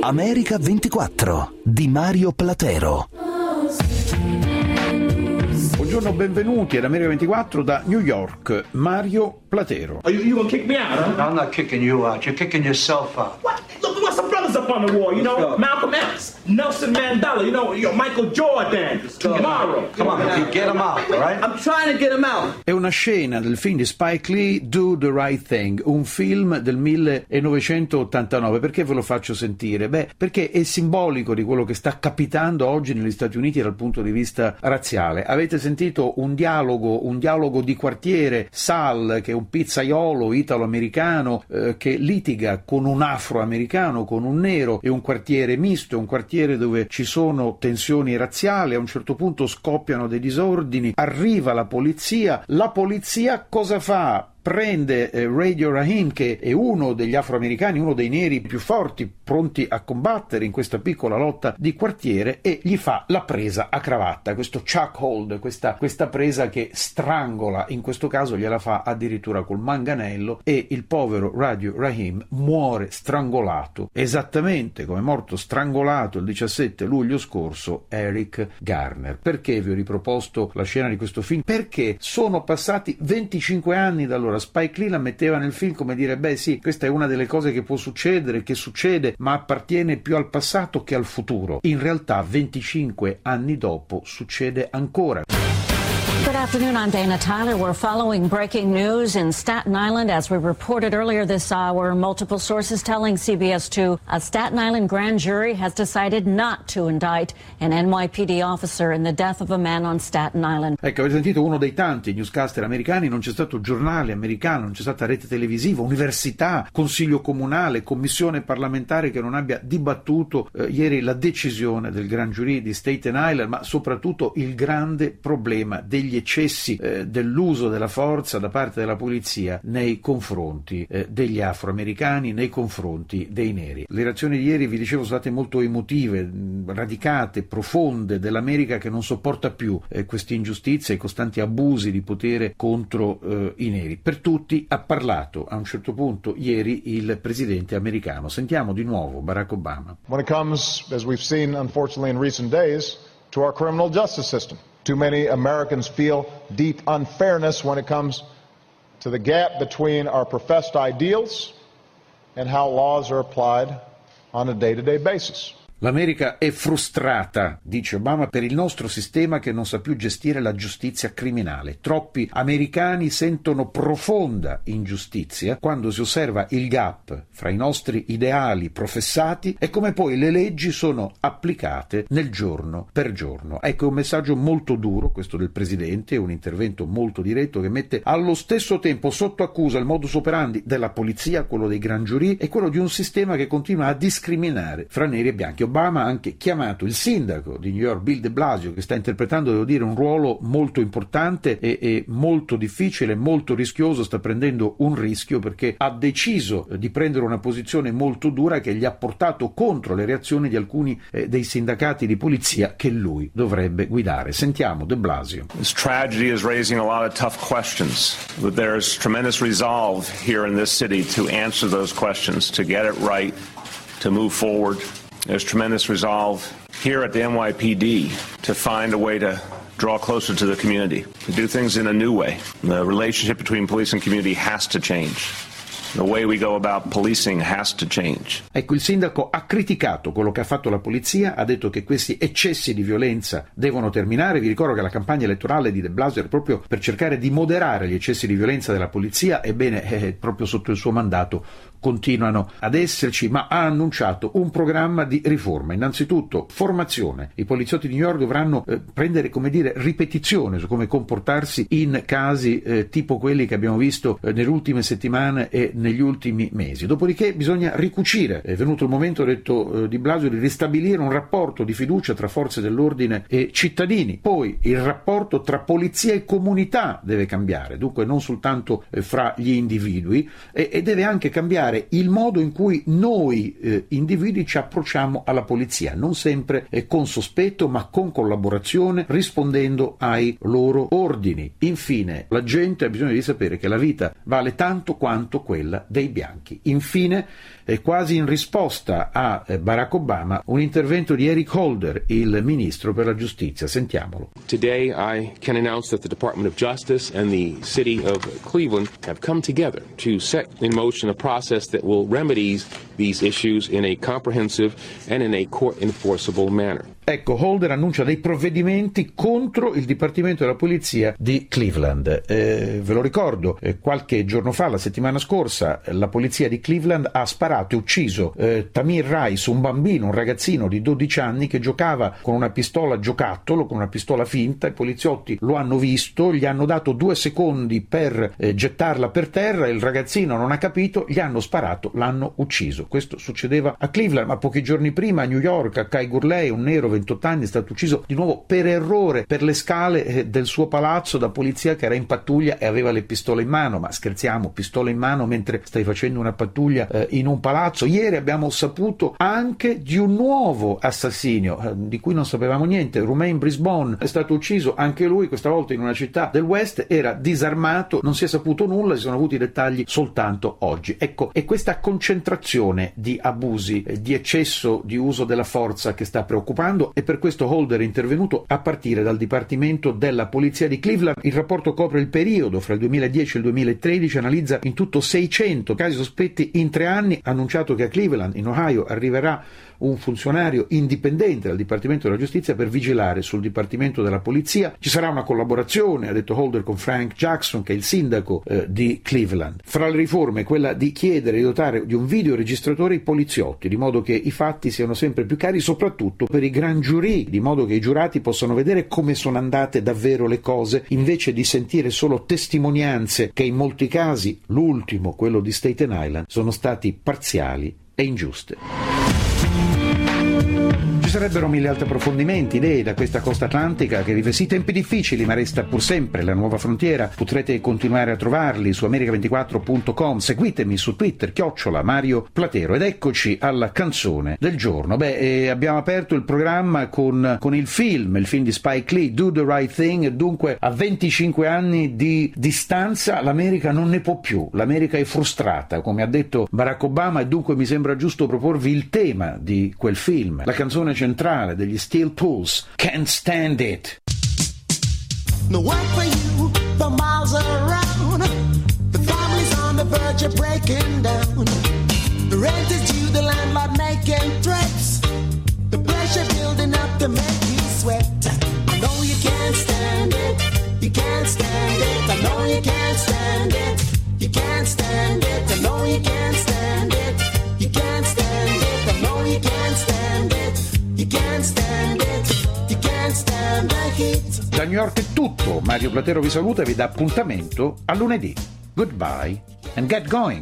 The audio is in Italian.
America 24 di Mario Platero. Buongiorno, benvenuti ad America 24 da New York, Mario Platero. You gonna kick me out, huh? I'm not kicking you out. You're kicking yourself out. What? Look, what's the brothers up on the wall? You know, Malcolm X, Nelson Mandela. You know, Michael Jordan. Tomorrow. Come on, get him out, all right? I'm trying to get him out. È una scena del film di Spike Lee, Do the Right Thing, un film del 1989. Perché ve lo faccio sentire? Beh, perché è simbolico di quello che sta capitando oggi negli Stati Uniti dal punto di vista razziale. Avete sentito un dialogo di quartiere, Sal, che è un pizzaiolo italo-americano che litiga con un afroamericano, con un nero, è un quartiere misto, è un quartiere dove ci sono tensioni razziali, a un certo punto scoppiano dei disordini, arriva la polizia cosa fa? Prende Radio Rahim, che è uno degli afroamericani, uno dei neri più forti, pronti a combattere in questa piccola lotta di quartiere, e gli fa la presa a cravatta, questo chuck hold, questa presa che strangola, in questo caso gliela fa addirittura col manganello, e il povero Radio Rahim muore strangolato, esattamente come è morto strangolato il 17 luglio scorso Eric Garner. Perché vi ho riproposto la scena di questo film? Perché sono passati 25 anni da allora. Spike Lee la metteva nel film come dire, beh sì, questa è una delle cose che può succedere, che succede, ma appartiene più al passato che al futuro. In realtà 25 anni dopo succede ancora. Good afternoon, I'm Dana Tyler. We're following breaking news in Staten Island. As we reported earlier this hour, multiple sources telling CBS2 a Staten Island grand jury has decided not to indict an NYPD officer in the death of a man on Staten Island. Ecco, avete sentito uno dei tanti newscaster americani, non c'è stato giornale americano, non c'è stata rete televisiva, università, consiglio comunale, commissione parlamentare che non abbia dibattuto ieri la decisione del grand jury di Staten Island, ma soprattutto il grande problema degli eccessi dell'uso della forza da parte della polizia nei confronti degli afroamericani, nei confronti dei neri. Le reazioni di ieri, vi dicevo, sono state molto emotive, radicate, profonde, dell'America che non sopporta più queste ingiustizie e costanti abusi di potere contro i neri. Per tutti ha parlato a un certo punto ieri il presidente americano. Sentiamo di nuovo Barack Obama. When it comes, as we've seen unfortunately in recent days, to our criminal justice system. Too many Americans feel deep unfairness when it comes to the gap between our professed ideals and how laws are applied on a day-to-day basis. L'America è frustrata, dice Obama, per il nostro sistema che non sa più gestire la giustizia criminale. Troppi americani sentono profonda ingiustizia quando si osserva il gap fra i nostri ideali professati e come poi le leggi sono applicate nel giorno per giorno. Ecco, è un messaggio molto duro, questo del Presidente, un intervento molto diretto che mette allo stesso tempo sotto accusa il modus operandi della polizia, quello dei grand jury, e quello di un sistema che continua a discriminare fra neri e bianchi. Obama ha anche chiamato il sindaco di New York, Bill de Blasio, che sta interpretando, devo dire, un ruolo molto importante e molto difficile, molto rischioso, sta prendendo un rischio perché ha deciso di prendere una posizione molto dura che gli ha portato contro le reazioni di alcuni dei sindacati di polizia che lui dovrebbe guidare. Sentiamo de Blasio. This tragedy is raising a lot of tough questions, but there is tremendous resolve here in this city to answer those questions, to get it right, to move forward. There's tremendous resolve here at the NYPD to find a way to draw closer to the community, to do things in a new way. The relationship between police and community has to change. The way we go about policing has to change. Ecco, il sindaco ha criticato quello che ha fatto la polizia, ha detto che questi eccessi di violenza devono terminare. Vi ricordo che la campagna elettorale di de Blasio era proprio per cercare di moderare gli eccessi di violenza della polizia. Ebbene, proprio sotto il suo mandato continuano ad esserci, ma ha annunciato un programma di riforma. Innanzitutto formazione. I poliziotti di New York dovranno prendere, come dire, ripetizione su come comportarsi in casi tipo quelli che abbiamo visto nelle ultime settimane e negli ultimi mesi. Dopodiché bisogna ricucire. È venuto il momento, ha detto Di Blasio, di ristabilire un rapporto di fiducia tra forze dell'ordine e cittadini. Poi il rapporto tra polizia e comunità deve cambiare, dunque non soltanto fra gli individui, e deve anche cambiare il modo in cui noi individui ci approcciamo alla polizia, non sempre con sospetto ma con collaborazione, rispondendo ai loro ordini. Infine, la gente ha bisogno di sapere che la vita vale tanto quanto quella dei bianchi. Infine, quasi in risposta a Barack Obama, un intervento di Eric Holder, il ministro per la giustizia. Sentiamolo. Today I can announce that the Department of Justice and the City of Cleveland have come together to set in motion a process that will remedy these issues in a comprehensive and in a court enforceable manner. Ecco, Holder annuncia dei provvedimenti contro il Dipartimento della Polizia di Cleveland. Ve lo ricordo, qualche giorno fa, la settimana scorsa, la polizia di Cleveland ha sparato e ucciso Tamir Rice, un bambino, un ragazzino di 12 anni che giocava con una pistola giocattolo, con una pistola finta. I poliziotti lo hanno visto, gli hanno dato 2 secondi per gettarla per terra, il ragazzino non ha capito, gli hanno sparato, l'hanno ucciso. Questo succedeva a Cleveland, ma pochi giorni prima a New York, a Kai Gurley, un nero 28 anni, è stato ucciso di nuovo per errore per le scale del suo palazzo da polizia che era in pattuglia e aveva le pistole in mano. Ma scherziamo, pistola in mano mentre stai facendo una pattuglia in un palazzo? Ieri abbiamo saputo anche di un nuovo assassinio di cui non sapevamo niente. Romain Brisbane è stato ucciso anche lui, questa volta in una città del West, era disarmato, non si è saputo nulla, si sono avuti i dettagli soltanto oggi. Ecco, è questa concentrazione di abusi, di eccesso di uso della forza che sta preoccupando, e per questo Holder è intervenuto a partire dal Dipartimento della Polizia di Cleveland. Il rapporto copre il periodo fra il 2010 e il 2013, analizza in tutto 600 casi sospetti in 3 anni, ha annunciato che a Cleveland, in Ohio, arriverà un funzionario indipendente dal Dipartimento della Giustizia per vigilare sul Dipartimento della Polizia. Ci sarà una collaborazione, ha detto Holder, con Frank Jackson, che è il sindaco di Cleveland. Fra le riforme quella di chiedere di dotare di un videoregistratore i poliziotti, di modo che i fatti siano sempre più chiari, soprattutto per i grand jury, di modo che i giurati possano vedere come sono andate davvero le cose, invece di sentire solo testimonianze che in molti casi, l'ultimo, quello di Staten Island, sono stati parziali e ingiuste. Ci sarebbero 1000 altri approfondimenti, idee da questa costa atlantica che vive sì tempi difficili ma resta pur sempre la nuova frontiera. Potrete continuare a trovarli su america24.com, seguitemi su Twitter, @Mario Platero. Ed eccoci alla canzone del giorno. Abbiamo aperto il programma con il film di Spike Lee, Do the Right Thing. Dunque, a 25 anni di distanza l'America non ne può più, l'America è frustrata, come ha detto Barack Obama, e dunque mi sembra giusto proporvi il tema di quel film, la canzone centrale degli Steel Pulse, Can't Stand It. No work for you for miles around. The family's on the verge of breaking down. The rent is due, the landlord making threats. The pressure building up to make you sweat. I know you can't stand it. You can't stand it. I know you can't stand it. You can't stand it. I know you can't stand it. You can't stand it. I know you can't stand it. You can't stand it, you can't stand the heat. Da New York è tutto, Mario Platero vi saluta e vi dà appuntamento a lunedì. Goodbye and get going.